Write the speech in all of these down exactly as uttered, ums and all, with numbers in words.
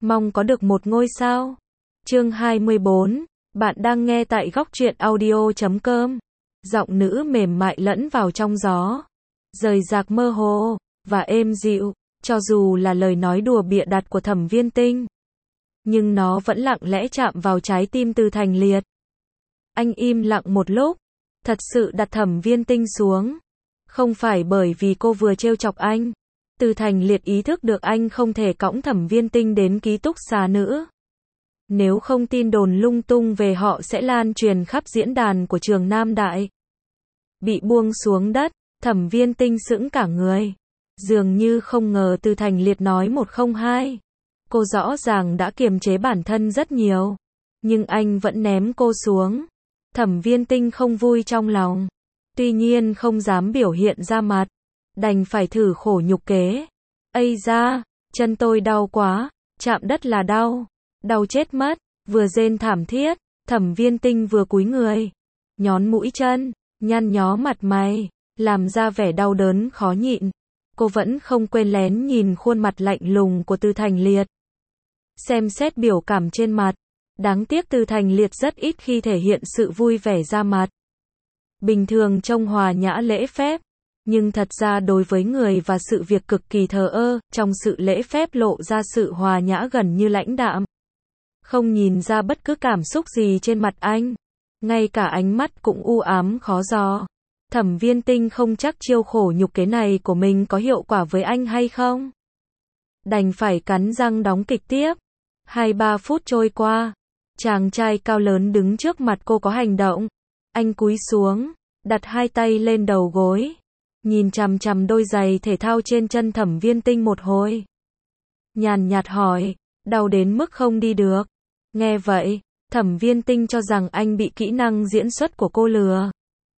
Mong có được một ngôi sao. Chương hai mươi bốn, bạn đang nghe tại góc truyện audio chấm com. Giọng nữ mềm mại lẫn vào trong gió, rời rạc mơ hồ và êm dịu, cho dù là lời nói đùa bịa đặt của Thẩm Viên Tinh, nhưng nó vẫn lặng lẽ chạm vào trái tim Từ Thành Liệt. Anh im lặng một lúc, thật sự đặt Thẩm Viên Tinh xuống. Không phải bởi vì cô vừa trêu chọc anh. Từ Thành Liệt ý thức được anh không thể cõng Thẩm Viên Tinh đến ký túc xá nữa. Nếu không tin đồn lung tung về họ sẽ lan truyền khắp diễn đàn của trường Nam Đại. Bị buông xuống đất, Thẩm Viên Tinh sững cả người. Dường như không ngờ Từ Thành Liệt nói một không hai. Cô rõ ràng đã kiềm chế bản thân rất nhiều, nhưng anh vẫn ném cô xuống. Thẩm Viên Tinh không vui trong lòng, tuy nhiên không dám biểu hiện ra mặt, đành phải thử khổ nhục kế. Ây da, chân tôi đau quá, chạm đất là đau, đau chết mất. Vừa rên thảm thiết, Thẩm Viên Tinh vừa cúi người, nhón mũi chân, nhăn nhó mặt mày, làm ra vẻ đau đớn khó nhịn. Cô vẫn không quên lén nhìn khuôn mặt lạnh lùng của Từ Thành Liệt, xem xét biểu cảm trên mặt. Đáng tiếc Từ Thành Liệt rất ít khi thể hiện sự vui vẻ ra mặt. Bình thường trông hòa nhã lễ phép, nhưng thật ra đối với người và sự việc cực kỳ thờ ơ, trong sự lễ phép lộ ra sự hòa nhã gần như lãnh đạm. Không nhìn ra bất cứ cảm xúc gì trên mặt anh, ngay cả ánh mắt cũng u ám khó dò. Thẩm Viên Tinh không chắc chiêu khổ nhục kế này của mình có hiệu quả với anh hay không. Đành phải cắn răng đóng kịch tiếp. Hai ba phút trôi qua, chàng trai cao lớn đứng trước mặt cô có hành động. Anh cúi xuống, đặt hai tay lên đầu gối, nhìn chằm chằm đôi giày thể thao trên chân Thẩm Viên Tinh một hồi. Nhàn nhạt hỏi, đau đến mức không đi được. Nghe vậy, Thẩm Viên Tinh cho rằng anh bị kỹ năng diễn xuất của cô lừa.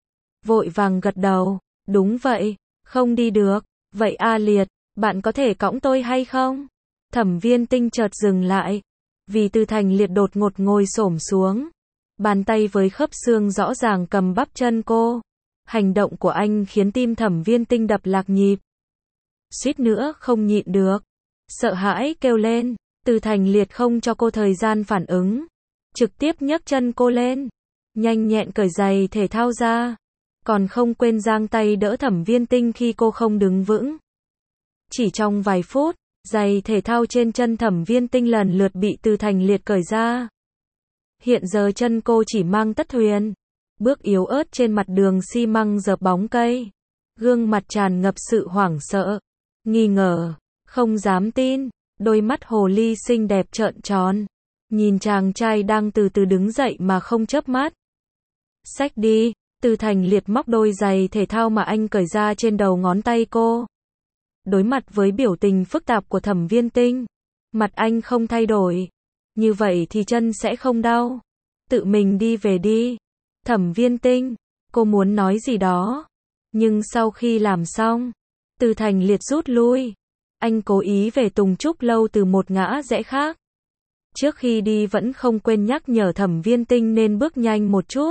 Vội vàng gật đầu, đúng vậy, không đi được. Vậy A Liệt, bạn có thể cõng tôi hay không? Thẩm Viên Tinh chợt dừng lại, vì Từ Thành Liệt đột ngột ngồi xổm xuống. Bàn tay với khớp xương rõ ràng cầm bắp chân cô. Hành động của anh khiến tim Thẩm Viên Tinh đập lạc nhịp. Suýt nữa không nhịn được, sợ hãi kêu lên. Từ Thành Liệt không cho cô thời gian phản ứng, trực tiếp nhấc chân cô lên, nhanh nhẹn cởi giày thể thao ra, còn không quên giang tay đỡ Thẩm Viên Tinh khi cô không đứng vững. Chỉ trong vài phút, giày thể thao trên chân Thẩm Viên Tinh lần lượt bị Từ Thành Liệt cởi ra. Hiện giờ chân cô chỉ mang tất thuyền, bước yếu ớt trên mặt đường xi măng dợp bóng cây, gương mặt tràn ngập sự hoảng sợ, nghi ngờ, không dám tin. Đôi mắt hồ ly xinh đẹp trợn tròn, nhìn chàng trai đang từ từ đứng dậy mà không chớp mắt. Xách đi. Từ Thành Liệt móc đôi giày thể thao mà anh cởi ra trên đầu ngón tay cô. Đối mặt với biểu tình phức tạp của Thẩm Viên Tinh, mặt anh không thay đổi. Như vậy thì chân sẽ không đau. Tự mình đi về đi. Thẩm Viên Tinh, cô muốn nói gì đó, nhưng sau khi làm xong, Từ Thành Liệt rút lui. Anh cố ý về Tùng Trúc Lâu từ một ngã rẽ khác. Trước khi đi vẫn không quên nhắc nhở Thẩm Viên Tinh nên bước nhanh một chút.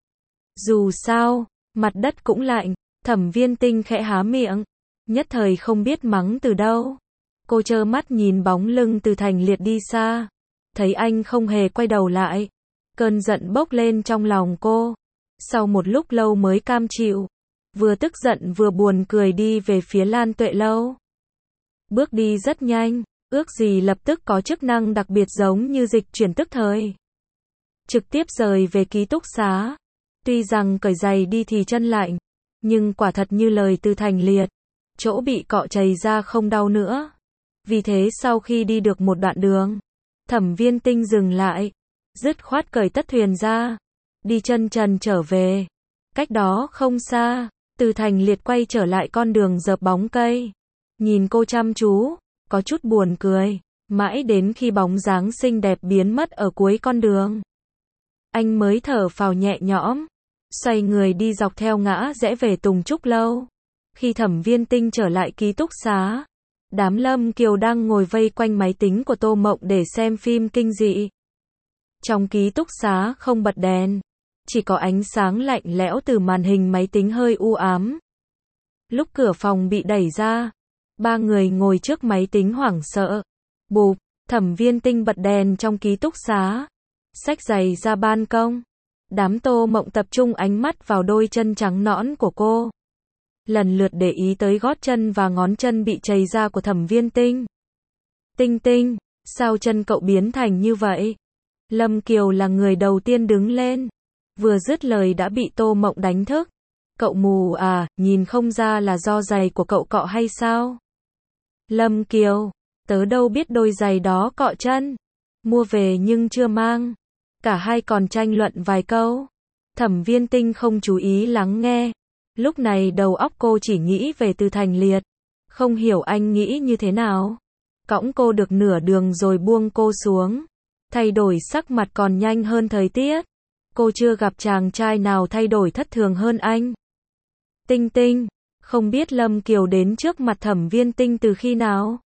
Dù sao, mặt đất cũng lạnh. Thẩm Viên Tinh khẽ há miệng, nhất thời không biết mắng từ đâu. Cô trơ mắt nhìn bóng lưng Từ Thành Liệt đi xa, thấy anh không hề quay đầu lại, cơn giận bốc lên trong lòng cô. Sau một lúc lâu mới cam chịu, vừa tức giận vừa buồn cười đi về phía Lan Tuệ Lâu. Bước đi rất nhanh, ước gì lập tức có chức năng đặc biệt giống như dịch chuyển tức thời. Trực tiếp rời về ký túc xá. Tuy rằng cởi giày đi thì chân lạnh, nhưng quả thật như lời Từ Thành Liệt, chỗ bị cọ chày ra không đau nữa. Vì thế sau khi đi được một đoạn đường, Thẩm Viên Tinh dừng lại, dứt khoát cởi tất thuyền ra, đi chân trần trở về. Cách đó không xa, Từ Thành Liệt quay trở lại con đường dợp bóng cây, nhìn cô chăm chú, có chút buồn cười, mãi đến khi bóng dáng xinh đẹp biến mất ở cuối con đường, anh mới thở phào nhẹ nhõm, xoay người đi dọc theo ngã rẽ về Tùng Trúc Lâu. Khi Thẩm Viên Tinh trở lại ký túc xá, đám Lâm Kiều đang ngồi vây quanh máy tính của Tô Mộng để xem phim kinh dị. Trong ký túc xá không bật đèn, chỉ có ánh sáng lạnh lẽo từ màn hình máy tính hơi u ám. Lúc cửa phòng bị đẩy ra, ba người ngồi trước máy tính hoảng sợ. Bụp, Thẩm Viên Tinh bật đèn trong ký túc xá, xách giày ra ban công. Đám Tô Mộng tập trung ánh mắt vào đôi chân trắng nõn của cô. Lần lượt để ý tới gót chân và ngón chân bị trầy ra của Thẩm Viên Tinh. Tinh Tinh, sao chân cậu biến thành như vậy? Lâm Kiều là người đầu tiên đứng lên. Vừa dứt lời đã bị Tô Mộng đánh thức. Cậu mù à, nhìn không ra là do giày của cậu cọ hay sao? Lâm Kiều, tớ đâu biết đôi giày đó cọ chân. Mua về nhưng chưa mang. Cả hai còn tranh luận vài câu. Thẩm Viên Tinh không chú ý lắng nghe. Lúc này đầu óc cô chỉ nghĩ về Từ Thành Liệt. Không hiểu anh nghĩ như thế nào. Cõng cô được nửa đường rồi buông cô xuống. Thay đổi sắc mặt còn nhanh hơn thời tiết. Cô chưa gặp chàng trai nào thay đổi thất thường hơn anh. Tinh Tinh, không biết Lâm Kiều đến trước mặt Thẩm Viên Tinh từ khi nào?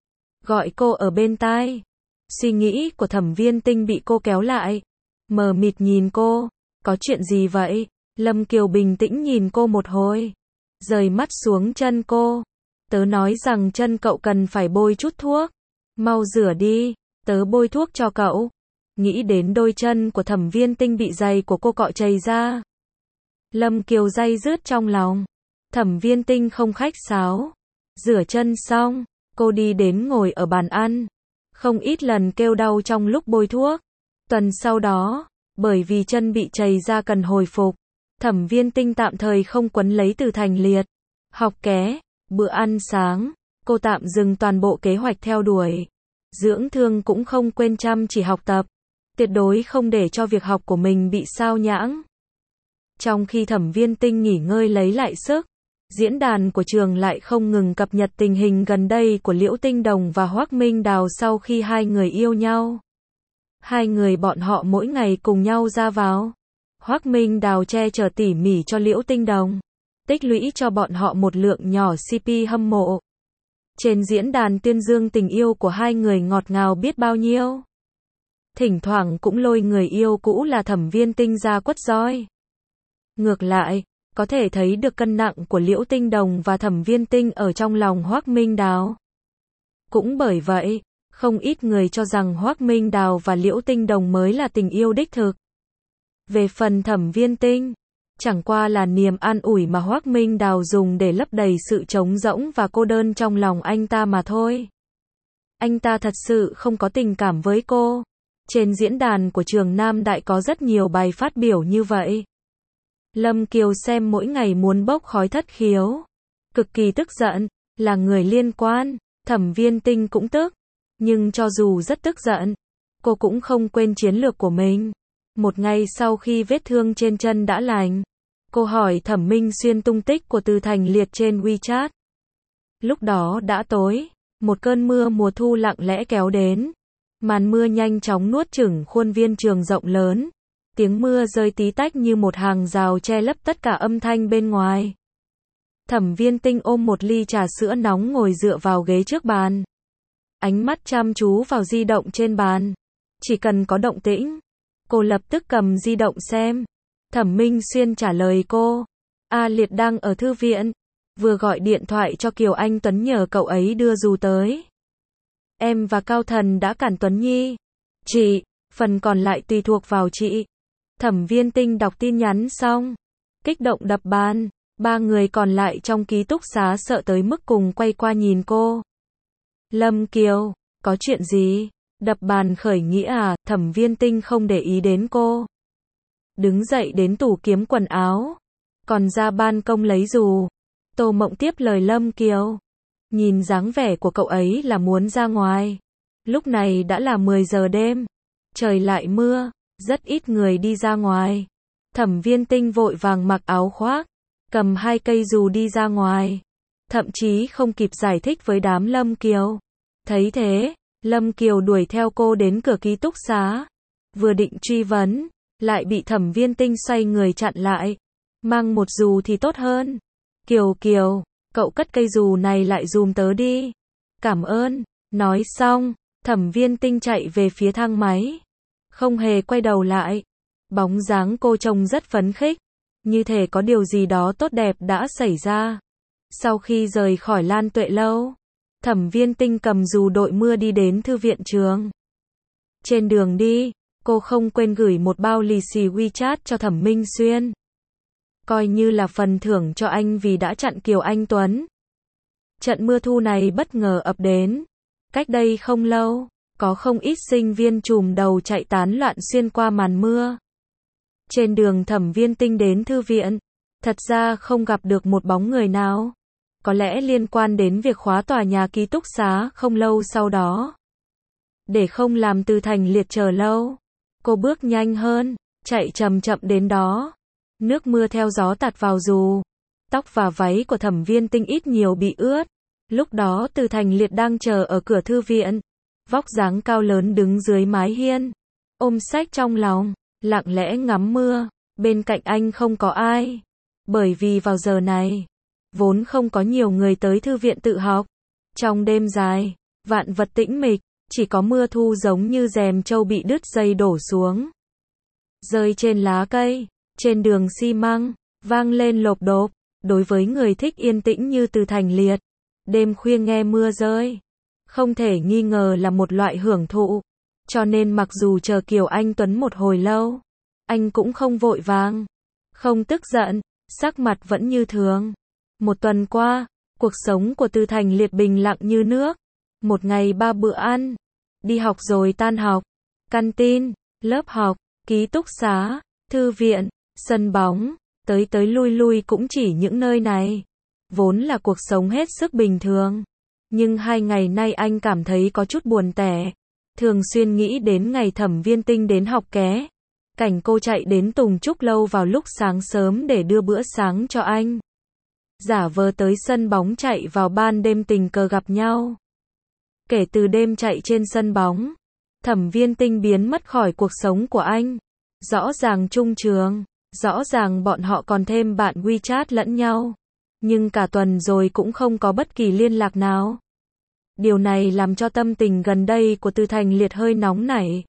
Gọi cô ở bên tai. Suy nghĩ của Thẩm Viên Tinh bị cô kéo lại. Mờ mịt nhìn cô. Có chuyện gì vậy? Lâm Kiều bình tĩnh nhìn cô một hồi. Rời mắt xuống chân cô. Tớ nói rằng chân cậu cần phải bôi chút thuốc. Mau rửa đi, tớ bôi thuốc cho cậu. Nghĩ đến đôi chân của Thẩm Viên Tinh bị giày của cô cọ trầy ra. Lâm Kiều day dứt trong lòng. Thẩm Viên Tinh không khách sáo. Rửa chân xong, cô đi đến ngồi ở bàn ăn. Không ít lần kêu đau trong lúc bôi thuốc. Tuần sau đó, bởi vì chân bị trầy ra cần hồi phục, Thẩm Viên Tinh tạm thời không quấn lấy Từ Thành Liệt. Học ké, bữa ăn sáng, cô tạm dừng toàn bộ kế hoạch theo đuổi. Dưỡng thương cũng không quên chăm chỉ học tập. Tuyệt đối không để cho việc học của mình bị sao nhãng. Trong khi Thẩm Viên Tinh nghỉ ngơi lấy lại sức, diễn đàn của trường lại không ngừng cập nhật tình hình gần đây của Liễu Tinh Đồng và Hoắc Minh Đào sau khi hai người yêu nhau. Hai người bọn họ mỗi ngày cùng nhau ra vào. Hoắc Minh Đào che chở tỉ mỉ cho Liễu Tinh Đồng, tích lũy cho bọn họ một lượng nhỏ xê pê hâm mộ. Trên diễn đàn tuyên dương tình yêu của hai người ngọt ngào biết bao nhiêu. Thỉnh thoảng cũng lôi người yêu cũ là Thẩm Viên Tinh ra quất roi. Ngược lại, có thể thấy được cân nặng của Liễu Tinh Đồng và Thẩm Viên Tinh ở trong lòng Hoắc Minh Đào. Cũng bởi vậy, không ít người cho rằng Hoắc Minh Đào và Liễu Tinh Đồng mới là tình yêu đích thực. Về phần Thẩm Viên Tinh, chẳng qua là niềm an ủi mà Hoắc Minh Đào dùng để lấp đầy sự trống rỗng và cô đơn trong lòng anh ta mà thôi. Anh ta thật sự không có tình cảm với cô. Trên diễn đàn của trường Nam Đại có rất nhiều bài phát biểu như vậy. Lâm Kiều xem mỗi ngày muốn bốc khói thất khiếu. Cực kỳ tức giận, là người liên quan, Thẩm Viên Tinh cũng tức. Nhưng cho dù rất tức giận, cô cũng không quên chiến lược của mình. Một ngày sau khi vết thương trên chân đã lành, cô hỏi Thẩm Minh Xuyên tung tích của Từ Thành Liệt trên WeChat. Lúc đó đã tối, một cơn mưa mùa thu lặng lẽ kéo đến. Màn mưa nhanh chóng nuốt chửng khuôn viên trường rộng lớn. Tiếng mưa rơi tí tách như một hàng rào che lấp tất cả âm thanh bên ngoài. Thẩm Viên Tinh ôm một ly trà sữa nóng ngồi dựa vào ghế trước bàn. Ánh mắt chăm chú vào di động trên bàn. Chỉ cần có động tĩnh, cô lập tức cầm di động xem. Thẩm Minh Xuyên trả lời cô. A Liệt đang ở thư viện. Vừa gọi điện thoại cho Kiều Anh Tuấn nhờ cậu ấy đưa dù tới. Em và Cao Thần đã cản Tuấn Nhi. Chị, phần còn lại tùy thuộc vào chị. Thẩm Viên Tinh đọc tin nhắn xong, kích động đập bàn. Ba người còn lại trong ký túc xá sợ tới mức cùng quay qua nhìn cô. Lâm Kiều, có chuyện gì? Đập bàn khởi nghĩa à? Thẩm Viên Tinh không để ý đến cô. Đứng dậy đến tủ kiếm quần áo, còn ra ban công lấy dù. Tô Mộng tiếp lời Lâm Kiều. Nhìn dáng vẻ của cậu ấy là muốn ra ngoài. Lúc này đã là mười giờ đêm. Trời lại mưa, rất ít người đi ra ngoài. Thẩm Viên Tinh vội vàng mặc áo khoác, cầm hai cây dù đi ra ngoài. Thậm chí không kịp giải thích với đám Lâm Kiều. Thấy thế, Lâm Kiều đuổi theo cô đến cửa ký túc xá. Vừa định truy vấn, lại bị Thẩm Viên Tinh xoay người chặn lại. Mang một dù thì tốt hơn. Kiều Kiều, cậu cất cây dù này lại dùm tớ đi. Cảm ơn. Nói xong, Thẩm Viên Tinh chạy về phía thang máy. Không hề quay đầu lại. Bóng dáng cô trông rất phấn khích. Như thể có điều gì đó tốt đẹp đã xảy ra. Sau khi rời khỏi Lan Tuệ lâu, Thẩm Viên Tinh cầm dù đội mưa đi đến thư viện trường. Trên đường đi, cô không quên gửi một bao lì xì WeChat cho Thẩm Minh Xuyên. Coi như là phần thưởng cho anh vì đã chặn Kiều Anh Tuấn. Trận mưa thu này bất ngờ ập đến. Cách đây không lâu, có không ít sinh viên trùm đầu chạy tán loạn xuyên qua màn mưa. Trên đường Thẩm Viên Tinh đến thư viện, thật ra không gặp được một bóng người nào. Có lẽ liên quan đến việc khóa tòa nhà ký túc xá không lâu sau đó. Để không làm Từ Thành Liệt chờ lâu, cô bước nhanh hơn, chạy chậm chậm đến đó. Nước mưa theo gió tạt vào dù. Tóc và váy của Thẩm Viên Tinh ít nhiều bị ướt. Lúc đó Từ Thành Liệt đang chờ ở cửa thư viện. Vóc dáng cao lớn đứng dưới mái hiên, ôm sách trong lòng, lặng lẽ ngắm mưa. Bên cạnh anh không có ai. Bởi vì vào giờ này, vốn không có nhiều người tới thư viện tự học. Trong đêm dài, vạn vật tĩnh mịch, chỉ có mưa thu giống như rèm trâu bị đứt dây đổ xuống. Rơi trên lá cây, trên đường xi măng, vang lên lộp độp. Đối với người thích yên tĩnh như Từ Thành Liệt, đêm khuya nghe mưa rơi, không thể nghi ngờ là một loại hưởng thụ. Cho nên mặc dù chờ Kiều Anh Tuấn một hồi lâu, anh cũng không vội vàng, không tức giận, sắc mặt vẫn như thường. Một tuần qua, cuộc sống của Từ Thành Liệt bình lặng như nước. Một ngày ba bữa ăn, đi học rồi tan học, canteen, lớp học, ký túc xá, thư viện, sân bóng, tới tới lui lui cũng chỉ những nơi này. Vốn là cuộc sống hết sức bình thường. Nhưng hai ngày nay anh cảm thấy có chút buồn tẻ. Thường xuyên nghĩ đến ngày Thẩm Viên Tinh đến học ké. Cảnh cô chạy đến Tùng Trúc Lâu vào lúc sáng sớm để đưa bữa sáng cho anh. Giả vờ tới sân bóng chạy vào ban đêm tình cờ gặp nhau. Kể từ đêm chạy trên sân bóng, Thẩm Viên Tinh biến mất khỏi cuộc sống của anh. Rõ ràng chung trường, rõ ràng bọn họ còn thêm bạn WeChat lẫn nhau. Nhưng cả tuần rồi cũng không có bất kỳ liên lạc nào. Điều này làm cho tâm tình gần đây của Từ Thành Liệt hơi nóng nảy.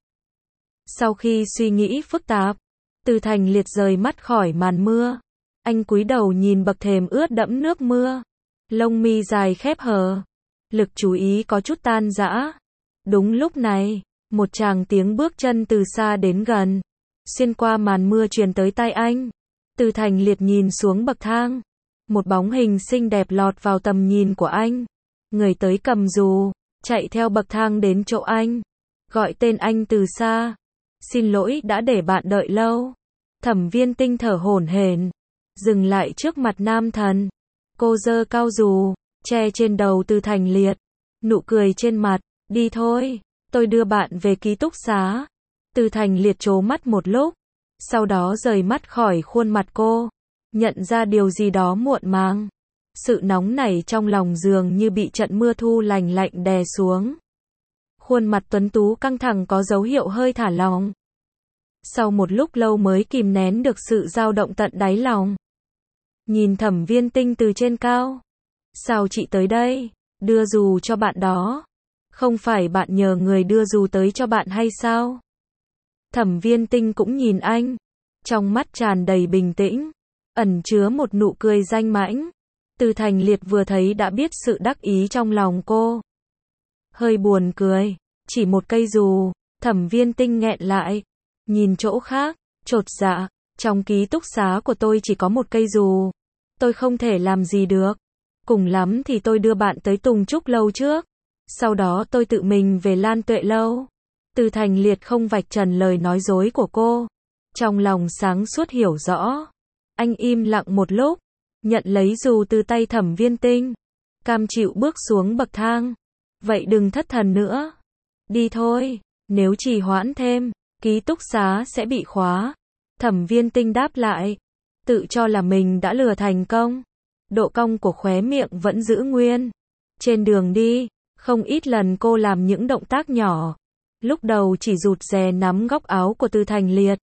Sau khi suy nghĩ phức tạp, Từ Thành Liệt rời mắt khỏi màn mưa. Anh cúi đầu nhìn bậc thềm ướt đẫm nước mưa. Lông mi dài khép hờ. Lực chú ý có chút tan rã. Đúng lúc này, một tràng tiếng bước chân từ xa đến gần. Xuyên qua màn mưa truyền tới tai anh. Từ Thành Liệt nhìn xuống bậc thang. Một bóng hình xinh đẹp lọt vào tầm nhìn của anh. Người tới cầm dù, chạy theo bậc thang đến chỗ anh. Gọi tên anh từ xa. Xin lỗi đã để bạn đợi lâu. Thẩm Viên Tinh thở hổn hển, dừng lại trước mặt nam thần. Cô giơ cao dù, che trên đầu Từ Thành Liệt. Nụ cười trên mặt, đi thôi, tôi đưa bạn về ký túc xá. Từ Thành Liệt trố mắt một lúc, sau đó rời mắt khỏi khuôn mặt cô. Nhận ra điều gì đó muộn màng. Sự nóng nảy trong lòng dường như bị trận mưa thu lành lạnh đè xuống. Khuôn mặt tuấn tú căng thẳng có dấu hiệu hơi thả lỏng. Sau một lúc lâu mới kìm nén được sự dao động tận đáy lòng. Nhìn Thẩm Viên Tinh từ trên cao. Sao chị tới đây? Đưa dù cho bạn đó. Không phải bạn nhờ người đưa dù tới cho bạn hay sao? Thẩm Viên Tinh cũng nhìn anh. Trong mắt tràn đầy bình tĩnh, ẩn chứa một nụ cười danh mãnh. Từ Thành Liệt vừa thấy đã biết sự đắc ý trong lòng cô. Hơi buồn cười, chỉ một cây dù. Thẩm Viên Tinh nghẹn lại, nhìn chỗ khác, chột dạ. Trong ký túc xá của tôi chỉ có một cây dù. Tôi không thể làm gì được. Cùng lắm thì tôi đưa bạn tới Tùng Trúc Lâu trước. Sau đó tôi tự mình về Lan Tuệ Lâu. Từ Thành Liệt không vạch trần lời nói dối của cô. Trong lòng sáng suốt hiểu rõ. Anh im lặng một lúc, nhận lấy dù từ tay Thẩm Viên Tinh. Cam chịu bước xuống bậc thang. Vậy đừng thất thần nữa. Đi thôi, nếu trì hoãn thêm, ký túc xá sẽ bị khóa. Thẩm Viên Tinh đáp lại. Tự cho là mình đã lừa thành công. Độ cong của khóe miệng vẫn giữ nguyên. Trên đường đi, không ít lần cô làm những động tác nhỏ. Lúc đầu chỉ rụt rè nắm góc áo của Từ Thành Liệt.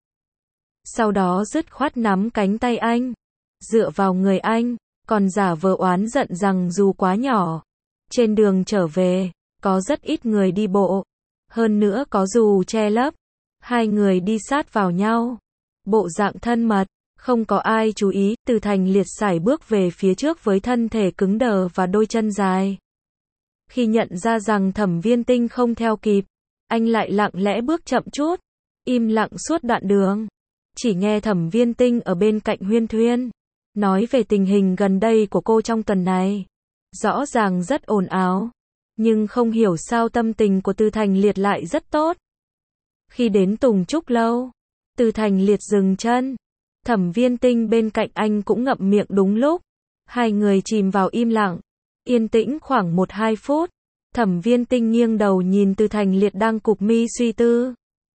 Sau đó dứt khoát nắm cánh tay anh. Dựa vào người anh, còn giả vờ oán giận rằng dù quá nhỏ. Trên đường trở về, có rất ít người đi bộ. Hơn nữa có dù che lấp. Hai người đi sát vào nhau. Bộ dạng thân mật, không có ai chú ý. Từ Thành Liệt sải bước về phía trước với thân thể cứng đờ và đôi chân dài. Khi nhận ra rằng Thẩm Viên Tinh không theo kịp, anh lại lặng lẽ bước chậm chút, im lặng suốt đoạn đường. Chỉ nghe Thẩm Viên Tinh ở bên cạnh huyên thuyên, nói về tình hình gần đây của cô trong tuần này. Rõ ràng rất ồn ào, nhưng không hiểu sao tâm tình của Từ Thành Liệt lại rất tốt. Khi đến Tùng Trúc Lâu, Từ Thành Liệt dừng chân. Thẩm Viên Tinh bên cạnh anh cũng ngậm miệng đúng lúc. Hai người chìm vào im lặng, yên tĩnh khoảng một hai phút. Thẩm Viên Tinh nghiêng đầu nhìn Từ Thành Liệt đang cụp mi suy tư.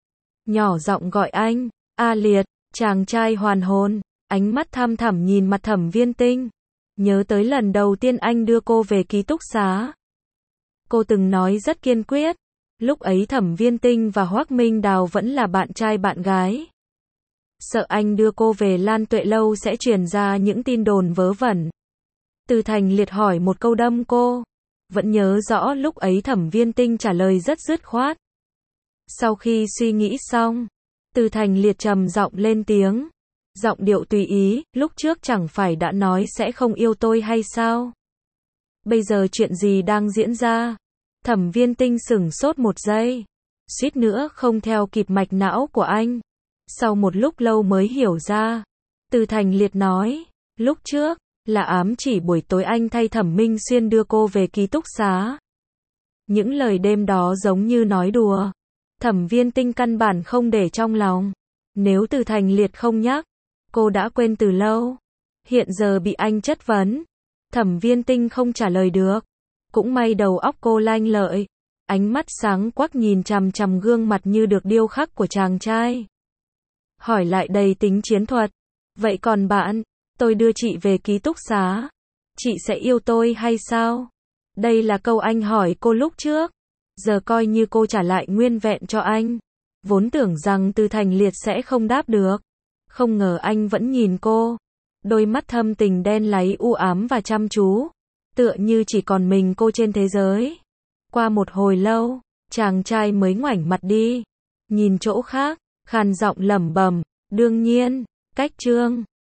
Nhỏ giọng gọi anh, A Liệt, chàng trai hoàn hồn, ánh mắt thăm thẳm nhìn mặt Thẩm Viên Tinh. Nhớ tới lần đầu tiên anh đưa cô về ký túc xá. Cô từng nói rất kiên quyết. Lúc ấy Thẩm Viên Tinh và Hoắc Minh Đào vẫn là bạn trai bạn gái. Sợ anh đưa cô về Lan Tuệ Lâu sẽ truyền ra những tin đồn vớ vẩn. Từ Thành Liệt hỏi một câu đâm cô. Vẫn nhớ rõ lúc ấy Thẩm Viên Tinh trả lời rất dứt khoát. Sau khi suy nghĩ xong, Từ Thành Liệt trầm giọng lên tiếng. Giọng điệu tùy ý, lúc trước chẳng phải đã nói sẽ không yêu tôi hay sao? Bây giờ chuyện gì đang diễn ra? Thẩm Viên Tinh sửng sốt một giây, suýt nữa không theo kịp mạch não của anh. Sau một lúc lâu mới hiểu ra. Từ Thành Liệt nói, lúc trước, là ám chỉ buổi tối anh thay Thẩm Minh Xuyên đưa cô về ký túc xá. Những lời đêm đó giống như nói đùa. Thẩm Viên Tinh căn bản không để trong lòng. Nếu Từ Thành Liệt không nhắc, cô đã quên từ lâu. Hiện giờ bị anh chất vấn, Thẩm Viên Tinh không trả lời được. Cũng may đầu óc cô lanh lợi, ánh mắt sáng quắc nhìn chằm chằm gương mặt như được điêu khắc của chàng trai. Hỏi lại đầy tính chiến thuật. Vậy còn bạn, tôi đưa chị về ký túc xá, chị sẽ yêu tôi hay sao? Đây là câu anh hỏi cô lúc trước. Giờ coi như cô trả lại nguyên vẹn cho anh. Vốn tưởng rằng Từ Thành Liệt sẽ không đáp được. Không ngờ anh vẫn nhìn cô. Đôi mắt thâm tình đen láy u ám và chăm chú. Tựa như chỉ còn mình cô trên thế giới. Qua một hồi lâu, chàng trai mới ngoảnh mặt đi. Nhìn chỗ khác, khàn giọng lẩm bẩm, đương nhiên, cách chương.